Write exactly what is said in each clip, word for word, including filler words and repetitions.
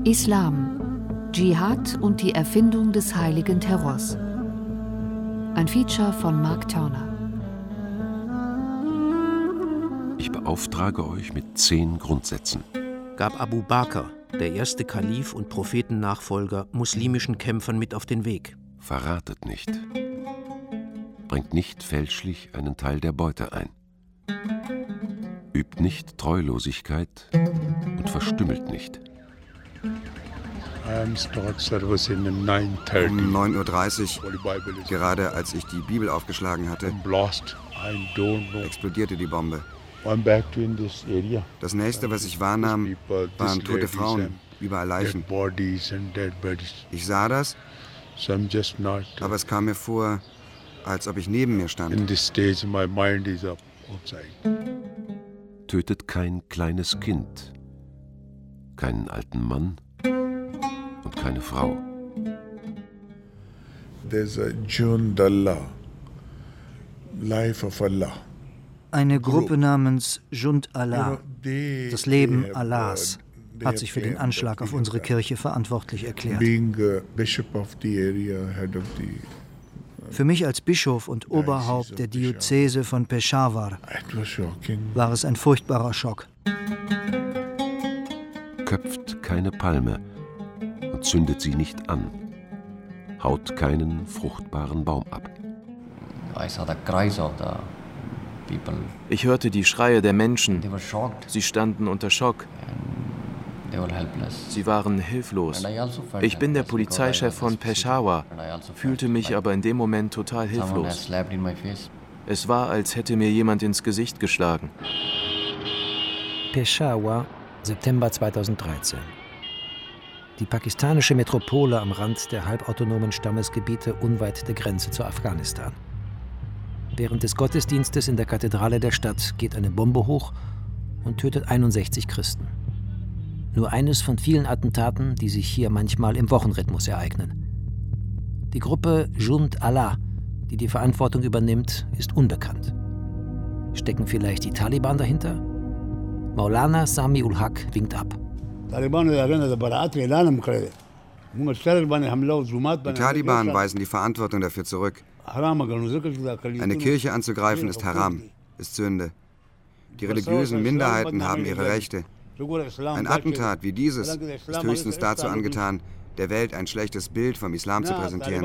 Islam, Dschihad und die Erfindung des heiligen Terrors. Ein Feature von Mark Turner. Ich beauftrage euch mit zehn Grundsätzen. Gab Abu Bakr, der erste Kalif und Prophetennachfolger, muslimischen Kämpfern mit auf den Weg. Verratet nicht. Bringt nicht fälschlich einen Teil der Beute ein. Übt nicht Treulosigkeit und verstümmelt nicht. Um neun Uhr dreißig, gerade als ich die Bibel aufgeschlagen hatte, explodierte die Bombe. Das nächste, was ich wahrnahm, waren tote Frauen, überall Leichen. Ich sah das, aber es kam mir vor, als ob ich neben mir stand. Tötet kein kleines Kind, keinen alten Mann und keine Frau. There's a Jund Allah, Life of Allah. Eine Gruppe namens Jund Allah, das Leben Allahs, hat sich für den Anschlag auf unsere Kirche verantwortlich erklärt. Für mich als Bischof und Oberhaupt der Diözese von Peshawar war es ein furchtbarer Schock. Köpft keine Palme und zündet sie nicht an. Haut keinen fruchtbaren Baum ab. Ich hörte die Schreie der Menschen. Sie standen unter Schock. Sie waren hilflos. Ich bin der Polizeichef von Peshawar, fühlte mich aber in dem Moment total hilflos. Es war, als hätte mir jemand ins Gesicht geschlagen. Peshawar, September zweitausenddreizehn. Die pakistanische Metropole am Rand der halbautonomen Stammesgebiete unweit der Grenze zu Afghanistan. Während des Gottesdienstes in der Kathedrale der Stadt geht eine Bombe hoch und tötet einundsechzig Christen. Nur eines von vielen Attentaten, die sich hier manchmal im Wochenrhythmus ereignen. Die Gruppe Jund Allah, die die Verantwortung übernimmt, ist unbekannt. Stecken vielleicht die Taliban dahinter? Maulana Sami ul Haq winkt ab. Die Taliban weisen die Verantwortung dafür zurück. Eine Kirche anzugreifen ist Haram, ist Sünde. Die religiösen Minderheiten haben ihre Rechte. Ein Attentat wie dieses ist höchstens dazu angetan, der Welt ein schlechtes Bild vom Islam zu präsentieren.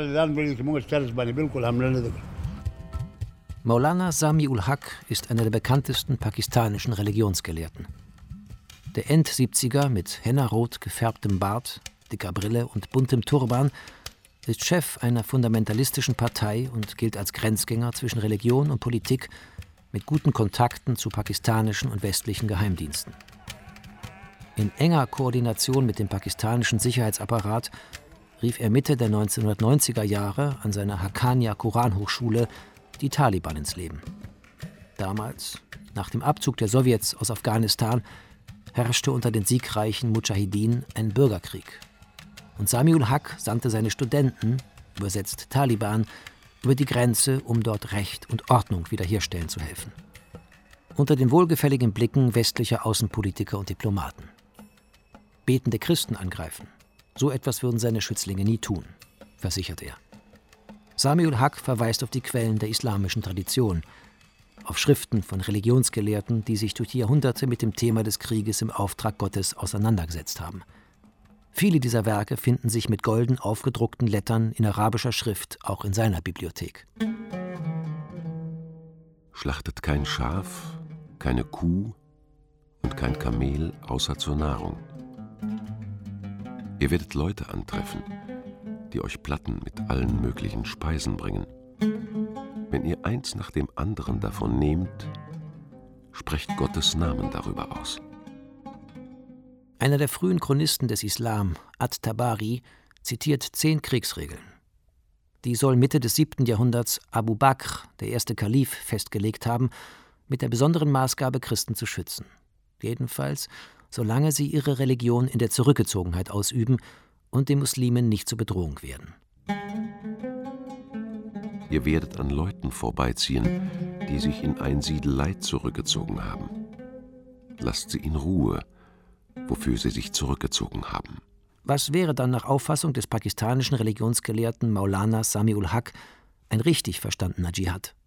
Maulana Sami ul Haq ist einer der bekanntesten pakistanischen Religionsgelehrten. Der End-Siebziger mit hennarot gefärbtem Bart, dicker Brille und buntem Turban ist Chef einer fundamentalistischen Partei und gilt als Grenzgänger zwischen Religion und Politik mit guten Kontakten zu pakistanischen und westlichen Geheimdiensten. In enger Koordination mit dem pakistanischen Sicherheitsapparat rief er Mitte der neunzehnhundertneunziger Jahre an seiner Haqqaniya Koranhochschule die Taliban ins Leben. Damals, nach dem Abzug der Sowjets aus Afghanistan, herrschte unter den siegreichen Mudschahidin ein Bürgerkrieg. Und Sami ul Haq sandte seine Studenten, übersetzt Taliban, über die Grenze, um dort Recht und Ordnung wiederherstellen zu helfen. Unter den wohlgefälligen Blicken westlicher Außenpolitiker und Diplomaten. Betende Christen angreifen, so etwas würden seine Schützlinge nie tun, versichert er. Sami ul Haq verweist auf die Quellen der islamischen Tradition, auf Schriften von Religionsgelehrten, die sich durch die Jahrhunderte mit dem Thema des Krieges im Auftrag Gottes auseinandergesetzt haben. Viele dieser Werke finden sich mit golden aufgedruckten Lettern in arabischer Schrift auch in seiner Bibliothek. Schlachtet kein Schaf, keine Kuh und kein Kamel außer zur Nahrung. Ihr werdet Leute antreffen, die euch Platten mit allen möglichen Speisen bringen. Wenn ihr eins nach dem anderen davon nehmt, sprecht Gottes Namen darüber aus. Einer der frühen Chronisten des Islam, At-Tabari, zitiert zehn Kriegsregeln. Die soll Mitte des siebten Jahrhunderts Abu Bakr, der erste Kalif, festgelegt haben, mit der besonderen Maßgabe, Christen zu schützen. Jedenfalls, solange sie ihre Religion in der Zurückgezogenheit ausüben und den Muslimen nicht zur Bedrohung werden. Ihr werdet an Leuten vorbeiziehen, die sich in Einsiedelei zurückgezogen haben. Lasst sie in Ruhe wofür sie sich zurückgezogen haben. Was wäre dann nach Auffassung des pakistanischen Religionsgelehrten Maulana Sami-ul Haq ein richtig verstandener Dschihad?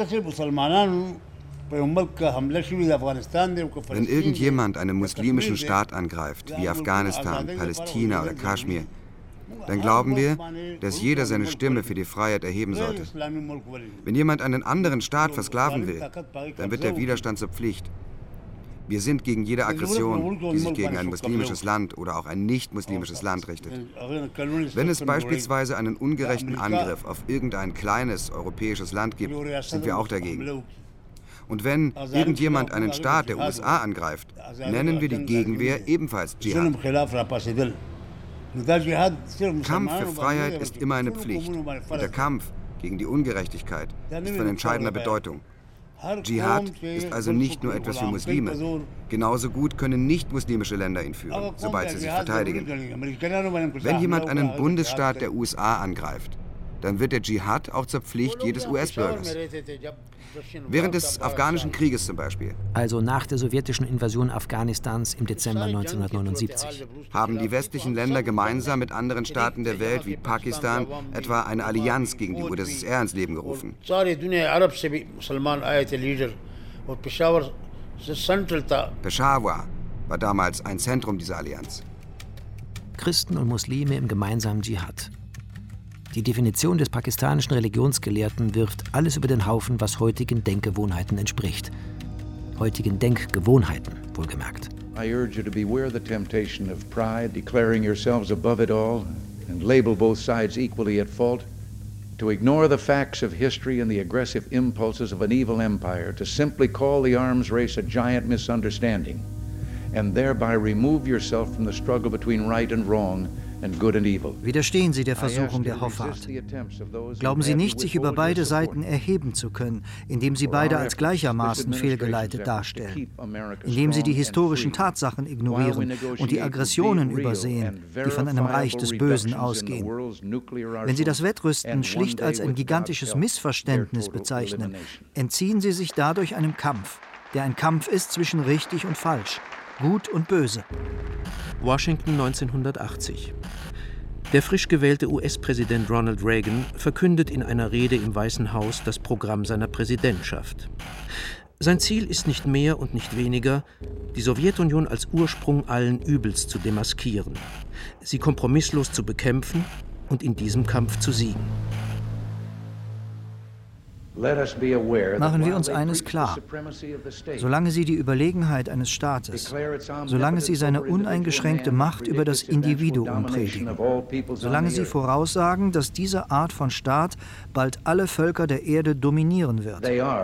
Wenn irgendjemand einen muslimischen Staat angreift, wie Afghanistan, Palästina oder Kaschmir, dann glauben wir, dass jeder seine Stimme für die Freiheit erheben sollte. Wenn jemand einen anderen Staat versklaven will, dann wird der Widerstand zur Pflicht. Wir sind gegen jede Aggression, die sich gegen ein muslimisches Land oder auch ein nicht-muslimisches Land richtet. Wenn es beispielsweise einen ungerechten Angriff auf irgendein kleines europäisches Land gibt, sind wir auch dagegen. Und wenn irgendjemand einen Staat der U S A angreift, nennen wir die Gegenwehr ebenfalls Dschihad. Kampf für Freiheit ist immer eine Pflicht. Und der Kampf gegen die Ungerechtigkeit ist von entscheidender Bedeutung. Dschihad ist also nicht nur etwas für Muslime. Genauso gut können nicht-muslimische Länder ihn führen, sobald sie sich verteidigen. Wenn jemand einen Bundesstaat der U S A angreift, dann wird der Dschihad auch zur Pflicht jedes U S-Bürgers. Während des afghanischen Krieges zum Beispiel. Also nach der sowjetischen Invasion Afghanistans im Dezember neunzehnhundertneunundsiebzig. Haben die westlichen Länder gemeinsam mit anderen Staaten der Welt wie Pakistan etwa eine Allianz gegen die U d S S R ins Leben gerufen. Peshawar war damals ein Zentrum dieser Allianz. Christen und Muslime im gemeinsamen Dschihad. Die Definition des pakistanischen Religionsgelehrten wirft alles über den Haufen, was heutigen Denkgewohnheiten entspricht. Heutigen Denkgewohnheiten, wohlgemerkt. I urge you to beware the temptation of pride, declaring yourselves above it all, and label both sides equally at fault, to ignore the facts of history and the aggressive impulses of an evil empire, to simply call the arms race a giant misunderstanding, and thereby remove yourself from the struggle between right and wrong, Widerstehen Sie der Versuchung der Hoffart. Glauben Sie nicht, sich über beide Seiten erheben zu können, indem Sie beide als gleichermaßen fehlgeleitet darstellen, indem Sie die historischen Tatsachen ignorieren und die Aggressionen übersehen, die von einem Reich des Bösen ausgehen. Wenn Sie das Wettrüsten schlicht als ein gigantisches Missverständnis bezeichnen, entziehen Sie sich dadurch einem Kampf, der ein Kampf ist zwischen richtig und falsch, gut und böse. Washington neunzehnhundertachtzig. Der frisch gewählte U S-Präsident Ronald Reagan verkündet in einer Rede im Weißen Haus das Programm seiner Präsidentschaft. Sein Ziel ist nicht mehr und nicht weniger, die Sowjetunion als Ursprung allen Übels zu demaskieren, sie kompromisslos zu bekämpfen und in diesem Kampf zu siegen. Machen wir uns eines klar. Solange Sie die Überlegenheit eines Staates, solange Sie seine uneingeschränkte Macht über das Individuum predigen, solange Sie voraussagen, dass diese Art von Staat bald alle Völker der Erde dominieren wird,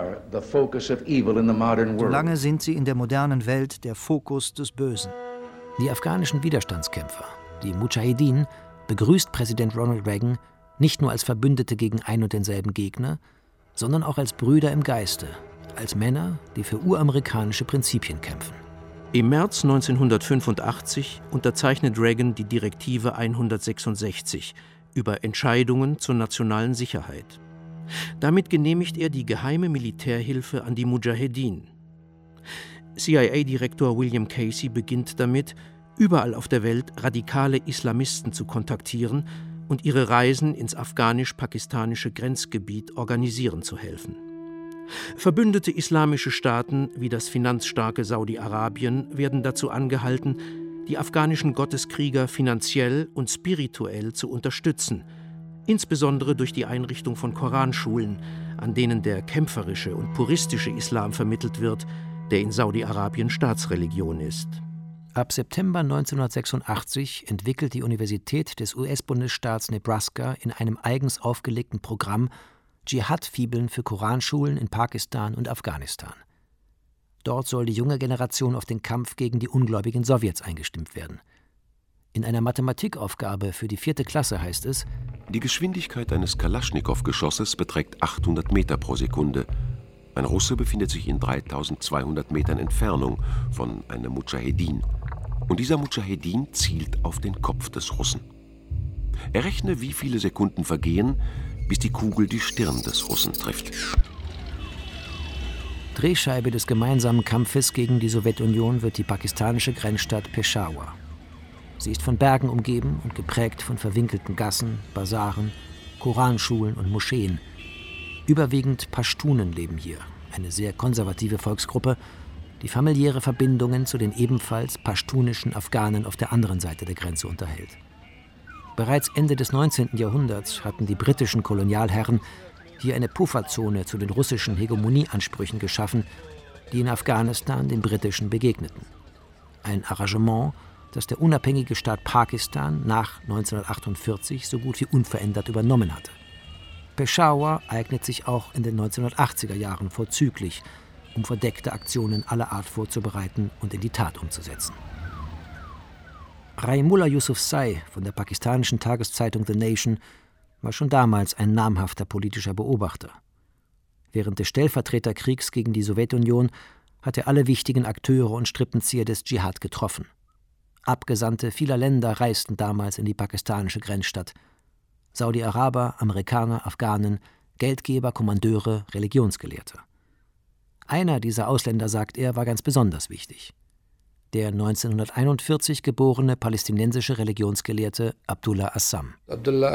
solange sind Sie in der modernen Welt der Fokus des Bösen. Die afghanischen Widerstandskämpfer, die Mujahedin, begrüßt Präsident Ronald Reagan nicht nur als Verbündete gegen ein und denselben Gegner, sondern auch als Brüder im Geiste, als Männer, die für uramerikanische Prinzipien kämpfen. Im März neunzehnhundertfünfundachtzig unterzeichnet Reagan die Direktive hundertsechsundsechzig über Entscheidungen zur nationalen Sicherheit. Damit genehmigt er die geheime Militärhilfe an die Mujahedin. C I A-Direktor William Casey beginnt damit, überall auf der Welt radikale Islamisten zu kontaktieren und ihre Reisen ins afghanisch-pakistanische Grenzgebiet organisieren zu helfen. Verbündete islamische Staaten wie das finanzstarke Saudi-Arabien werden dazu angehalten, die afghanischen Gotteskrieger finanziell und spirituell zu unterstützen, insbesondere durch die Einrichtung von Koranschulen, an denen der kämpferische und puristische Islam vermittelt wird, der in Saudi-Arabien Staatsreligion ist. Ab September neunzehnhundertsechsundachtzig entwickelt die Universität des U S-Bundesstaats Nebraska in einem eigens aufgelegten Programm Dschihad-Fibeln für Koranschulen in Pakistan und Afghanistan. Dort soll die junge Generation auf den Kampf gegen die ungläubigen Sowjets eingestimmt werden. In einer Mathematikaufgabe für die vierte Klasse heißt es: Die Geschwindigkeit eines Kalaschnikow-Geschosses beträgt achthundert Meter pro Sekunde. Ein Russe befindet sich in dreitausendzweihundert Metern Entfernung von einem Mujahedin. Und dieser Mujahedin zielt auf den Kopf des Russen. Errechne, wie viele Sekunden vergehen, bis die Kugel die Stirn des Russen trifft. Drehscheibe des gemeinsamen Kampfes gegen die Sowjetunion wird die pakistanische Grenzstadt Peshawar. Sie ist von Bergen umgeben und geprägt von verwinkelten Gassen, Basaren, Koranschulen und Moscheen. Überwiegend Pashtunen leben hier, eine sehr konservative Volksgruppe, die familiäre Verbindungen zu den ebenfalls pashtunischen Afghanen auf der anderen Seite der Grenze unterhält. Bereits Ende des neunzehnten Jahrhunderts hatten die britischen Kolonialherren hier eine Pufferzone zu den russischen Hegemonieansprüchen geschaffen, die in Afghanistan den britischen begegneten. Ein Arrangement, das der unabhängige Staat Pakistan nach neunzehnhundertachtundvierzig so gut wie unverändert übernommen hatte. Peshawar eignet sich auch in den neunzehnhundertachtziger Jahren vorzüglich, um verdeckte Aktionen aller Art vorzubereiten und in die Tat umzusetzen. Raimullah Yousafzai von der pakistanischen Tageszeitung The Nation war schon damals ein namhafter politischer Beobachter. Während des Stellvertreterkriegs gegen die Sowjetunion hat er alle wichtigen Akteure und Strippenzieher des Dschihad getroffen. Abgesandte vieler Länder reisten damals in die pakistanische Grenzstadt. Saudi-Araber, Amerikaner, Afghanen, Geldgeber, Kommandeure, Religionsgelehrte. Einer dieser Ausländer, sagt er, war ganz besonders wichtig. Der neunzehnhunderteinundvierzig geborene palästinensische Religionsgelehrte Abdullah Azzam. Abdullah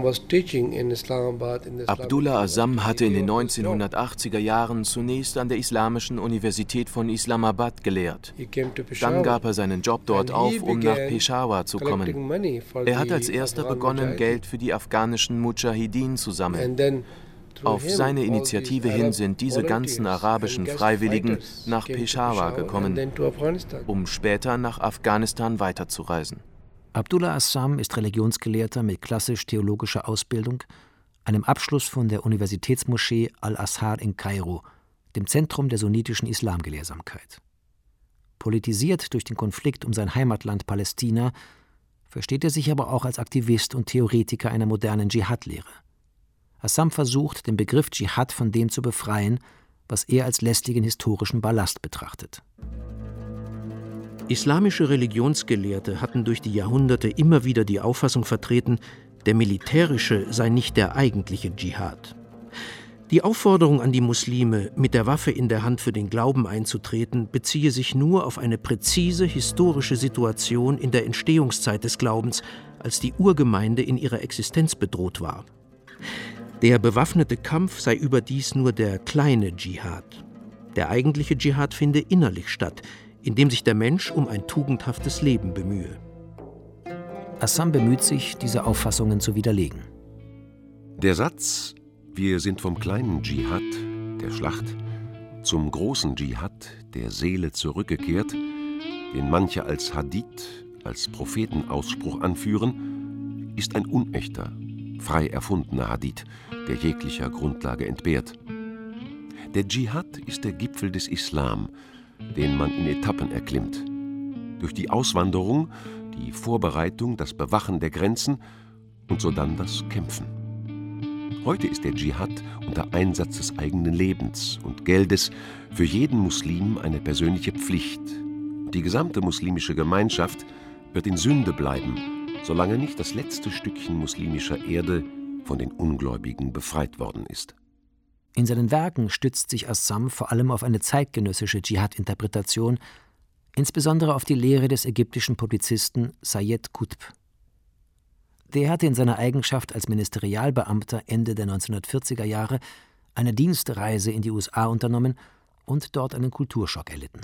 Azzam hatte in den neunzehnhundertachtziger Jahren zunächst an der Islamischen Universität von Islamabad gelehrt. Dann gab er seinen Job dort auf, um nach Peshawar zu kommen. Er hat als erster begonnen, Geld für die afghanischen Mudschahidin zu sammeln. Auf seine Initiative hin sind diese ganzen arabischen Freiwilligen nach Peshawar gekommen, um später nach Afghanistan weiterzureisen. Abdullah Azzam ist Religionsgelehrter mit klassisch-theologischer Ausbildung, einem Abschluss von der Universitätsmoschee Al-Azhar in Kairo, dem Zentrum der sunnitischen Islamgelehrsamkeit. Politisiert durch den Konflikt um sein Heimatland Palästina, versteht er sich aber auch als Aktivist und Theoretiker einer modernen Dschihad-Lehre. Azzam versucht, den Begriff Dschihad von dem zu befreien, was er als lästigen historischen Ballast betrachtet. Islamische Religionsgelehrte hatten durch die Jahrhunderte immer wieder die Auffassung vertreten, der militärische sei nicht der eigentliche Dschihad. Die Aufforderung an die Muslime, mit der Waffe in der Hand für den Glauben einzutreten, beziehe sich nur auf eine präzise historische Situation in der Entstehungszeit des Glaubens, als die Urgemeinde in ihrer Existenz bedroht war. Der bewaffnete Kampf sei überdies nur der kleine Dschihad. Der eigentliche Dschihad finde innerlich statt, indem sich der Mensch um ein tugendhaftes Leben bemühe. Azzam bemüht sich, diese Auffassungen zu widerlegen. Der Satz, wir sind vom kleinen Dschihad, der Schlacht, zum großen Dschihad, der Seele zurückgekehrt, den manche als Hadith, als Prophetenausspruch anführen, ist ein unechter, frei erfundener Hadith, der jeglicher Grundlage entbehrt. Der Dschihad ist der Gipfel des Islam, den man in Etappen erklimmt. Durch die Auswanderung, die Vorbereitung, das Bewachen der Grenzen und sodann das Kämpfen. Heute ist der Dschihad unter Einsatz des eigenen Lebens und Geldes für jeden Muslim eine persönliche Pflicht. Und die gesamte muslimische Gemeinschaft wird in Sünde bleiben, solange nicht das letzte Stückchen muslimischer Erde von den Ungläubigen befreit worden ist. In seinen Werken stützt sich Azzam vor allem auf eine zeitgenössische Dschihad-Interpretation, insbesondere auf die Lehre des ägyptischen Publizisten Sayed Qutb. Der hatte in seiner Eigenschaft als Ministerialbeamter Ende der neunzehnhundertvierziger Jahre eine Dienstreise in die U S A unternommen und dort einen Kulturschock erlitten.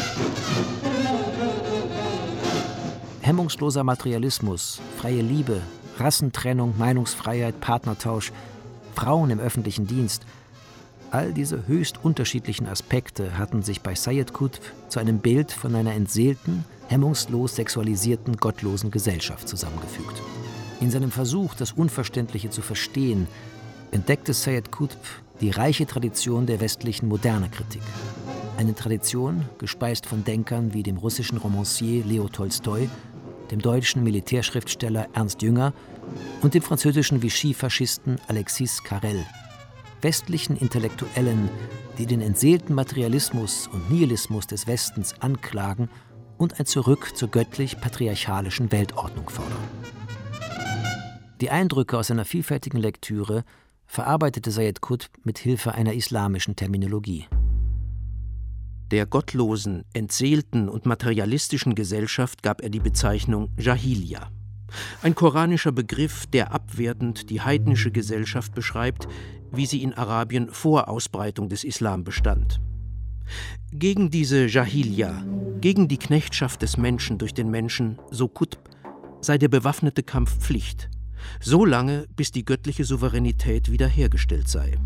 Hemmungsloser Materialismus, freie Liebe, Rassentrennung, Meinungsfreiheit, Partnertausch, Frauen im öffentlichen Dienst – all diese höchst unterschiedlichen Aspekte hatten sich bei Sayed Qutb zu einem Bild von einer entseelten, hemmungslos sexualisierten, gottlosen Gesellschaft zusammengefügt. In seinem Versuch, das Unverständliche zu verstehen, entdeckte Sayed Qutb die reiche Tradition der westlichen Moderne-Kritik. Eine Tradition, gespeist von Denkern wie dem russischen Romancier Leo Tolstoi, dem deutschen Militärschriftsteller Ernst Jünger und dem französischen Vichy-Faschisten Alexis Carrel. Westlichen Intellektuellen, die den entseelten Materialismus und Nihilismus des Westens anklagen und ein Zurück zur göttlich-patriarchalischen Weltordnung fordern. Die Eindrücke aus seiner vielfältigen Lektüre verarbeitete Sayed Qutb mit Hilfe einer islamischen Terminologie. Der gottlosen, entseelten und materialistischen Gesellschaft gab er die Bezeichnung Jahiliya. Ein koranischer Begriff, der abwertend die heidnische Gesellschaft beschreibt, wie sie in Arabien vor Ausbreitung des Islam bestand. Gegen diese Jahiliya, gegen die Knechtschaft des Menschen durch den Menschen, so Qutb, sei der bewaffnete Kampf Pflicht, so lange, bis die göttliche Souveränität wiederhergestellt sei.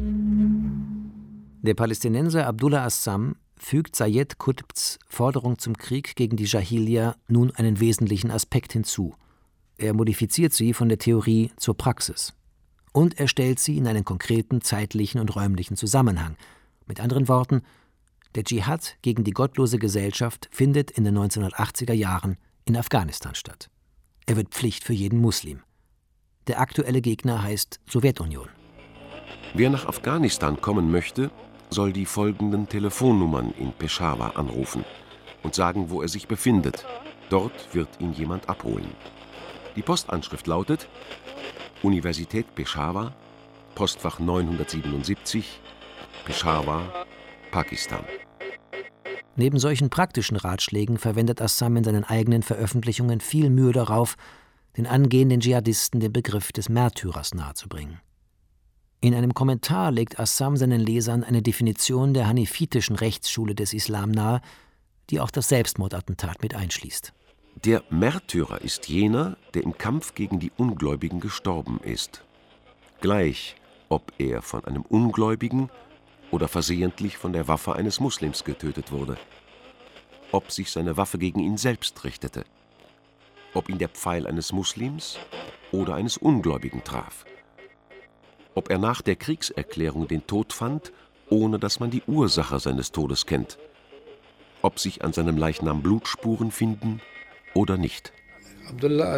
Der Palästinenser Abdullah Assam fügt Sayed Qutbs Forderung zum Krieg gegen die Jahiliya nun einen wesentlichen Aspekt hinzu. Er modifiziert sie von der Theorie zur Praxis. Und er stellt sie in einen konkreten zeitlichen und räumlichen Zusammenhang. Mit anderen Worten, der Dschihad gegen die gottlose Gesellschaft findet in den neunzehnhundertachtziger Jahren in Afghanistan statt. Er wird Pflicht für jeden Muslim. Der aktuelle Gegner heißt Sowjetunion. Wer nach Afghanistan kommen möchte, soll die folgenden Telefonnummern in Peschawar anrufen und sagen, wo er sich befindet. Dort wird ihn jemand abholen. Die Postanschrift lautet Universität Peschawar, Postfach neunhundertsiebenundsiebzig, Peschawar, Pakistan. Neben solchen praktischen Ratschlägen verwendet Assam in seinen eigenen Veröffentlichungen viel Mühe darauf, den angehenden Dschihadisten den Begriff des Märtyrers nahezubringen. In einem Kommentar legt Assam seinen Lesern eine Definition der hanefitischen Rechtsschule des Islam nahe, die auch das Selbstmordattentat mit einschließt. Der Märtyrer ist jener, der im Kampf gegen die Ungläubigen gestorben ist. Gleich, ob er von einem Ungläubigen oder versehentlich von der Waffe eines Muslims getötet wurde. Ob sich seine Waffe gegen ihn selbst richtete. Ob ihn der Pfeil eines Muslims oder eines Ungläubigen traf. Ob er nach der Kriegserklärung den Tod fand, ohne dass man die Ursache seines Todes kennt. Ob sich an seinem Leichnam Blutspuren finden oder nicht. Abdullah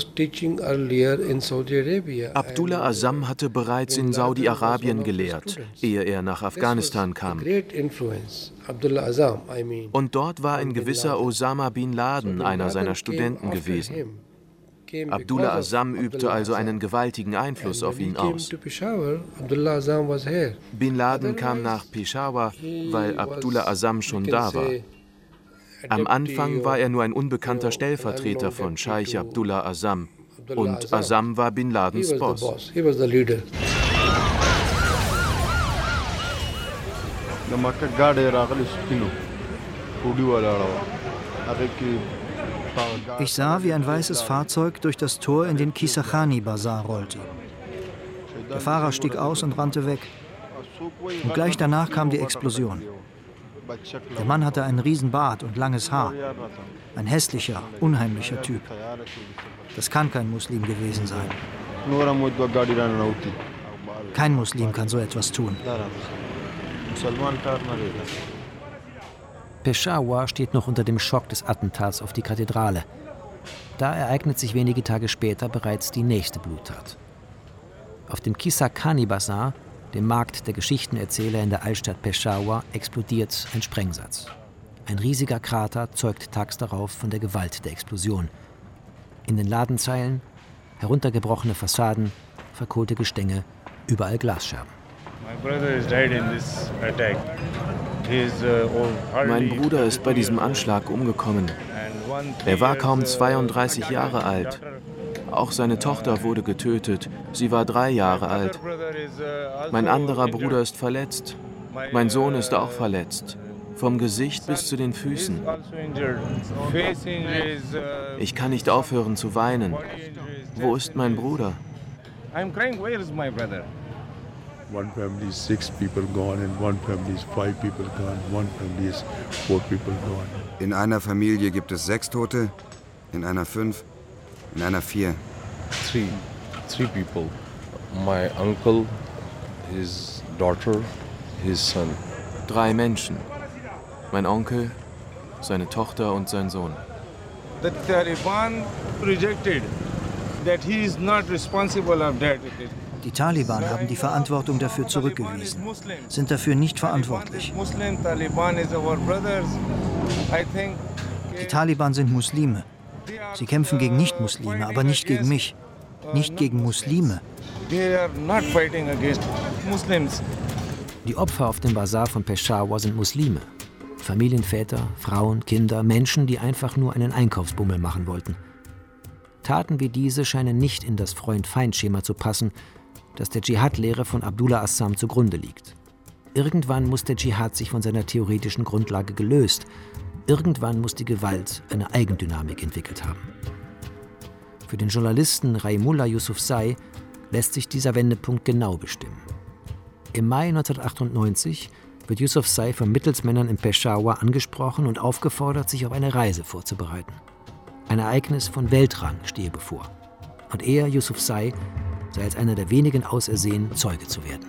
Azzam hatte bereits in Saudi-Arabien gelehrt, ehe er nach Afghanistan kam. Und dort war ein gewisser Osama bin Laden einer seiner Studenten gewesen. Abdullah Azzam übte also einen gewaltigen Einfluss auf ihn aus. Bin Laden kam nach Peshawar, weil Abdullah Azzam schon da war. Am Anfang war er nur ein unbekannter Stellvertreter von Scheich Abdullah Azzam. Und Azzam war Bin Ladens Boss. Ich sah, wie ein weißes Fahrzeug durch das Tor in den Kisachani-Bazar rollte. Der Fahrer stieg aus und rannte weg. Und gleich danach kam die Explosion. Der Mann hatte einen Riesenbart und langes Haar. Ein hässlicher, unheimlicher Typ. Das kann kein Muslim gewesen sein. Kein Muslim kann so etwas tun. Peshawar steht noch unter dem Schock des Attentats auf die Kathedrale. Da ereignet sich wenige Tage später bereits die nächste Bluttat. Auf dem Kisachani Bazar, dem Markt der Geschichtenerzähler in der Altstadt Peshawar, explodiert ein Sprengsatz. Ein riesiger Krater zeugt tags darauf von der Gewalt der Explosion. In den Ladenzeilen heruntergebrochene Fassaden, verkohlte Gestänge, überall Glasscherben. Mein Bruder ist bei diesem Anschlag umgekommen. Er war kaum zweiunddreißig Jahre alt. Auch seine Tochter wurde getötet. Sie war drei Jahre alt. Mein anderer Bruder ist verletzt. Mein Sohn ist auch verletzt. Vom Gesicht bis zu den Füßen. Ich kann nicht aufhören zu weinen. Wo ist mein Bruder? One family is six people gone and one family is five people gone, one family is four people gone. In einer Familie gibt es sechs Tote, in einer fünf, in einer vier. Three, three people. My uncle, his daughter, his son. Drei Menschen. Mein Onkel, seine Tochter und sein Sohn. The Taliban rejected that he is not responsible of that. Die Taliban haben die Verantwortung dafür zurückgewiesen, sind dafür nicht verantwortlich. Die Taliban sind Muslime. Sie kämpfen gegen Nicht-Muslime, aber nicht gegen mich. Nicht gegen Muslime. Die Opfer auf dem Bazar von Peshawar sind Muslime. Familienväter, Frauen, Kinder, Menschen, die einfach nur einen Einkaufsbummel machen wollten. Taten wie diese scheinen nicht in das Freund-Feind-Schema zu passen, das der Dschihad-Lehre von Abdullah Assam zugrunde liegt. Irgendwann muss der Dschihad sich von seiner theoretischen Grundlage gelöst. Irgendwann muss die Gewalt eine Eigendynamik entwickelt haben. Für den Journalisten Rahimullah Yousafzai lässt sich dieser Wendepunkt genau bestimmen. Im Mai neunzehnhundertachtundneunzig wird Yousafzai von Mittelsmännern in Peshawar angesprochen und aufgefordert, sich auf eine Reise vorzubereiten. Ein Ereignis von Weltrang stehe bevor. Und er, Yousafzai, sei als einer der wenigen ausersehen, Zeuge zu werden.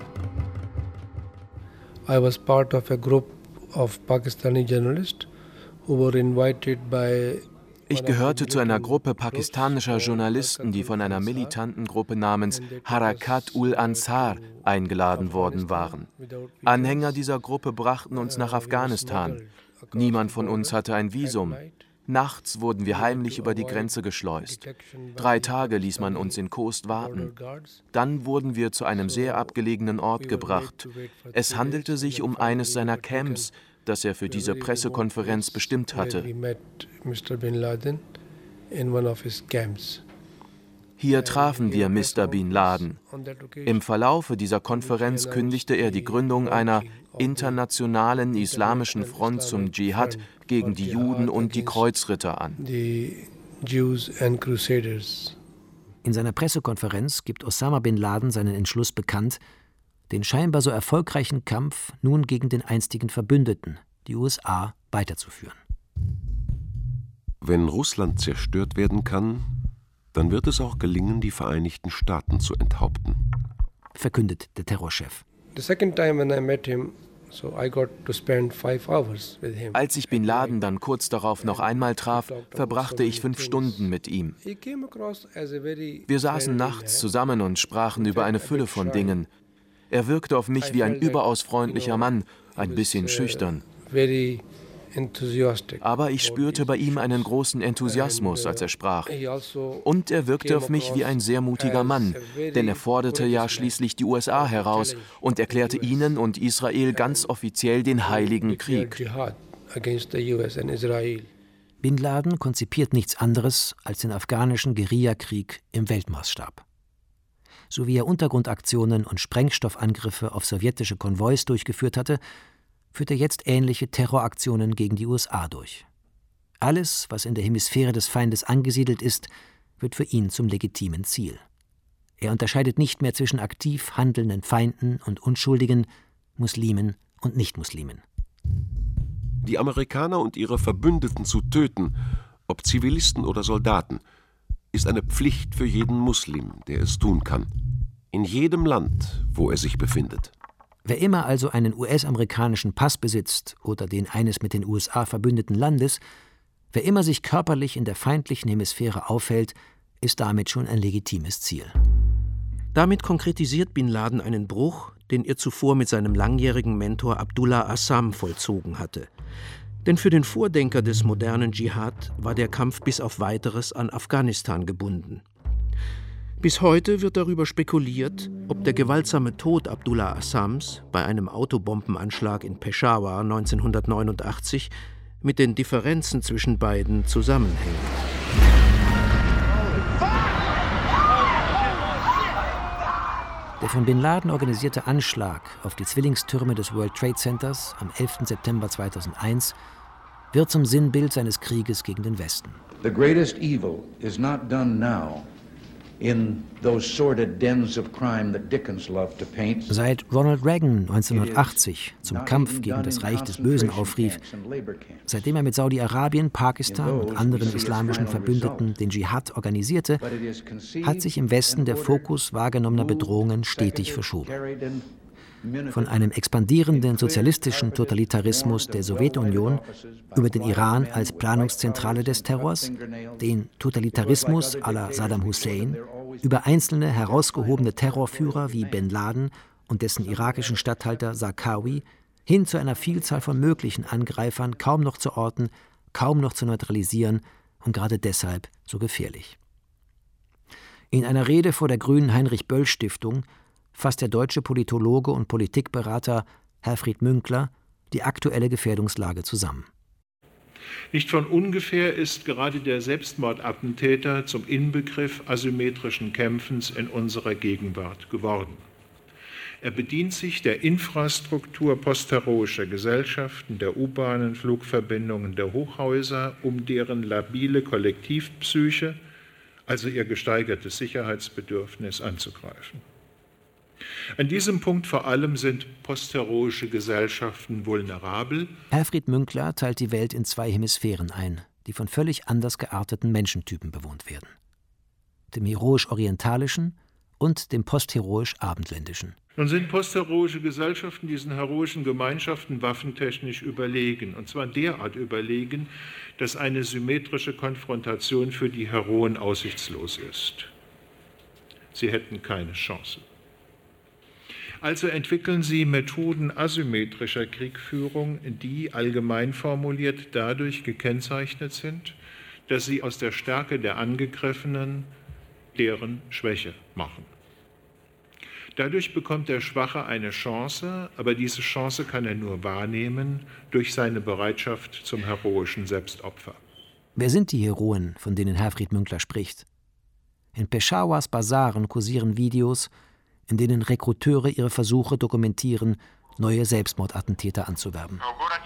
I was part of a group of Pakistani journalists who were invited by Ich gehörte zu einer Gruppe pakistanischer Journalisten, die von einer militanten Gruppe namens Harakat ul Ansar eingeladen worden waren. Anhänger dieser Gruppe brachten uns nach Afghanistan. Niemand von uns hatte ein Visum. Nachts wurden wir heimlich über die Grenze geschleust. Drei Tage ließ man uns in Khost warten. Dann wurden wir zu einem sehr abgelegenen Ort gebracht. Es handelte sich um eines seiner Camps, das er für diese Pressekonferenz bestimmt hatte. Hier trafen wir Mister Bin Laden. Im Verlaufe dieser Konferenz kündigte er die Gründung einer internationalen islamischen Front zum Dschihad gegen die Juden und die Kreuzritter an. In seiner Pressekonferenz gibt Osama Bin Laden seinen Entschluss bekannt, den scheinbar so erfolgreichen Kampf nun gegen den einstigen Verbündeten, die U S A, weiterzuführen. Wenn Russland zerstört werden kann, dann wird es auch gelingen, die Vereinigten Staaten zu enthaupten, verkündet der Terrorchef. Als ich Bin Laden dann kurz darauf noch einmal traf, verbrachte ich fünf Stunden mit ihm. Wir saßen nachts zusammen und sprachen über eine Fülle von Dingen. Er wirkte auf mich wie ein überaus freundlicher Mann, ein bisschen schüchtern. Aber ich spürte bei ihm einen großen Enthusiasmus, als er sprach. Und er wirkte auf mich wie ein sehr mutiger Mann, denn er forderte ja schließlich die U S A heraus und erklärte ihnen und Israel ganz offiziell den Heiligen Krieg. Bin Laden konzipiert nichts anderes als den afghanischen Guerillakrieg im Weltmaßstab. So wie er Untergrundaktionen und Sprengstoffangriffe auf sowjetische Konvois durchgeführt hatte, führt er jetzt ähnliche Terroraktionen gegen die U S A durch. Alles, was in der Hemisphäre des Feindes angesiedelt ist, wird für ihn zum legitimen Ziel. Er unterscheidet nicht mehr zwischen aktiv handelnden Feinden und Unschuldigen, Muslimen und Nichtmuslimen. Die Amerikaner und ihre Verbündeten zu töten, ob Zivilisten oder Soldaten, ist eine Pflicht für jeden Muslim, der es tun kann, in jedem Land, wo er sich befindet. Wer immer also einen U S-amerikanischen Pass besitzt oder den eines mit den U S A verbündeten Landes, wer immer sich körperlich in der feindlichen Hemisphäre aufhält, ist damit schon ein legitimes Ziel. Damit konkretisiert Bin Laden einen Bruch, den er zuvor mit seinem langjährigen Mentor Abdullah Assam vollzogen hatte. Denn für den Vordenker des modernen Dschihad war der Kampf bis auf Weiteres an Afghanistan gebunden. Bis heute wird darüber spekuliert, ob der gewaltsame Tod Abdullah Assams bei einem Autobombenanschlag in Peshawar neunzehnhundertneunundachtzig mit den Differenzen zwischen beiden zusammenhängt. Der von Bin Laden organisierte Anschlag auf die Zwillingstürme des World Trade Centers am elften September zweitausendeins wird zum Sinnbild seines Krieges gegen den Westen. The greatest evil is not done now in those sordid dens of crime that Dickens loved to paint. Seit Ronald Reagan neunzehnhundertachtzig zum Kampf gegen das Reich des Bösen aufrief, seitdem er mit Saudi-Arabien, Pakistan und anderen islamischen Verbündeten den Dschihad organisierte, hat sich im Westen der Fokus wahrgenommener Bedrohungen stetig verschoben. Von einem expandierenden sozialistischen Totalitarismus der Sowjetunion über den Iran als Planungszentrale des Terrors, den Totalitarismus à la Saddam Hussein, über einzelne herausgehobene Terrorführer wie Bin Laden und dessen irakischen Statthalter Zarqawi, hin zu einer Vielzahl von möglichen Angreifern kaum noch zu orten, kaum noch zu neutralisieren und gerade deshalb so gefährlich. In einer Rede vor der Grünen Heinrich-Böll-Stiftung fasst der deutsche Politologe und Politikberater Herfried Münkler die aktuelle Gefährdungslage zusammen. Nicht von ungefähr ist gerade der Selbstmordattentäter zum Inbegriff asymmetrischen Kämpfens in unserer Gegenwart geworden. Er bedient sich der Infrastruktur postheroischer Gesellschaften, der U-Bahnen, Flugverbindungen, der Hochhäuser, um deren labile Kollektivpsyche, also ihr gesteigertes Sicherheitsbedürfnis, anzugreifen. An diesem Punkt vor allem sind postheroische Gesellschaften vulnerabel. Herfried Münkler teilt die Welt in zwei Hemisphären ein, die von völlig anders gearteten Menschentypen bewohnt werden: dem heroisch-orientalischen und dem postheroisch-abendländischen. Nun sind postheroische Gesellschaften diesen heroischen Gemeinschaften waffentechnisch überlegen, und zwar derart überlegen, dass eine symmetrische Konfrontation für die Heroen aussichtslos ist. Sie hätten keine Chance. Also entwickeln sie Methoden asymmetrischer Kriegführung, die allgemein formuliert dadurch gekennzeichnet sind, dass sie aus der Stärke der Angegriffenen deren Schwäche machen. Dadurch bekommt der Schwache eine Chance, aber diese Chance kann er nur wahrnehmen durch seine Bereitschaft zum heroischen Selbstopfer. Wer sind die Heroen, von denen Herfried Münkler spricht? In Peshawars Basaren kursieren Videos, in denen Rekruteure ihre Versuche dokumentieren, neue Selbstmordattentäter anzuwerben.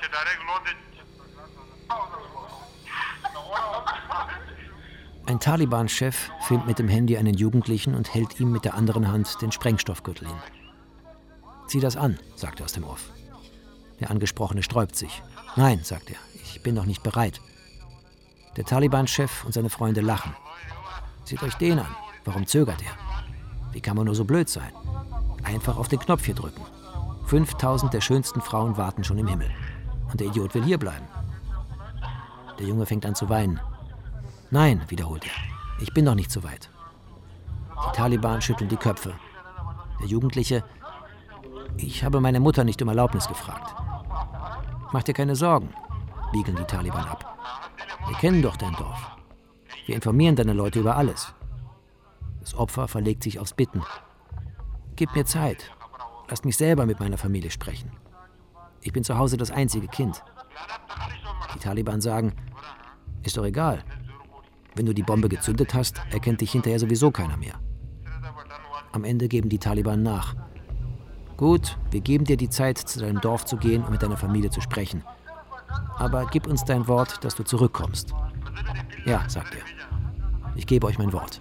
Ein Taliban-Chef filmt mit dem Handy einen Jugendlichen und hält ihm mit der anderen Hand den Sprengstoffgürtel hin. »Zieh das an«, sagt er aus dem Off. Der Angesprochene sträubt sich. »Nein«, sagt er, »ich bin noch nicht bereit.« Der Taliban-Chef und seine Freunde lachen. »Seht euch den an. Warum zögert er? Wie kann man nur so blöd sein? Einfach auf den Knopf hier drücken. fünftausend der schönsten Frauen warten schon im Himmel. Und der Idiot will hier bleiben.« Der Junge fängt an zu weinen. »Nein«, wiederholt er, »ich bin noch nicht so weit.« Die Taliban schütteln die Köpfe. Der Jugendliche: »Ich habe meine Mutter nicht um Erlaubnis gefragt.« »Mach dir keine Sorgen«, wiegeln die Taliban ab. »Wir kennen doch dein Dorf. Wir informieren deine Leute über alles.« Das Opfer verlegt sich aufs Bitten. »Gib mir Zeit. Lasst mich selber mit meiner Familie sprechen. Ich bin zu Hause das einzige Kind.« Die Taliban sagen: »Ist doch egal. Wenn du die Bombe gezündet hast, erkennt dich hinterher sowieso keiner mehr.« Am Ende geben die Taliban nach. »Gut, wir geben dir die Zeit, zu deinem Dorf zu gehen und mit deiner Familie zu sprechen. Aber gib uns dein Wort, dass du zurückkommst.« »Ja«, sagt er, »ich gebe euch mein Wort.«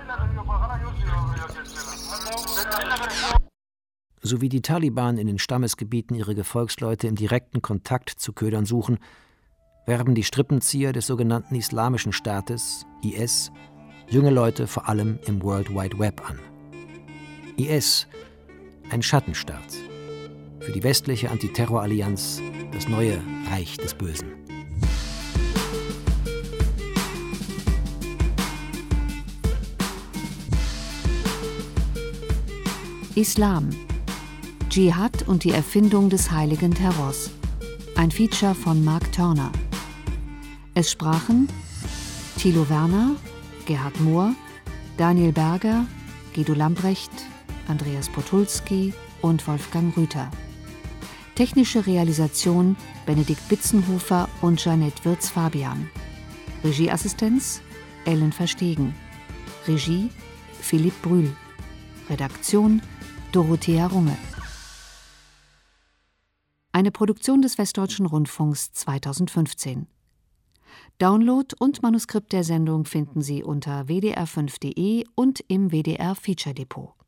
So wie die Taliban in den Stammesgebieten ihre Gefolgsleute im direkten Kontakt zu Ködern suchen, werben die Strippenzieher des sogenannten Islamischen Staates, I S, junge Leute vor allem im World Wide Web an. I S, ein Schattenstaat. Für die westliche Antiterrorallianz das neue Reich des Bösen. Islam. Dschihad und die Erfindung des heiligen Terrors. Ein Feature von Mark Turner. Es sprachen Thilo Werner, Gerhard Mohr, Daniel Berger, Guido Lambrecht, Andreas Potulski und Wolfgang Rüther. Technische Realisation Benedikt Bitzenhofer und Jeanette Wirz-Fabian. Regieassistenz Ellen Verstegen. Regie Philipp Brühl. Redaktion Dorothea Runge. Eine Produktion des Westdeutschen Rundfunks zweitausendfünfzehn. Download und Manuskript der Sendung finden Sie unter w d r fünf punkt d e und im W D R Feature Depot.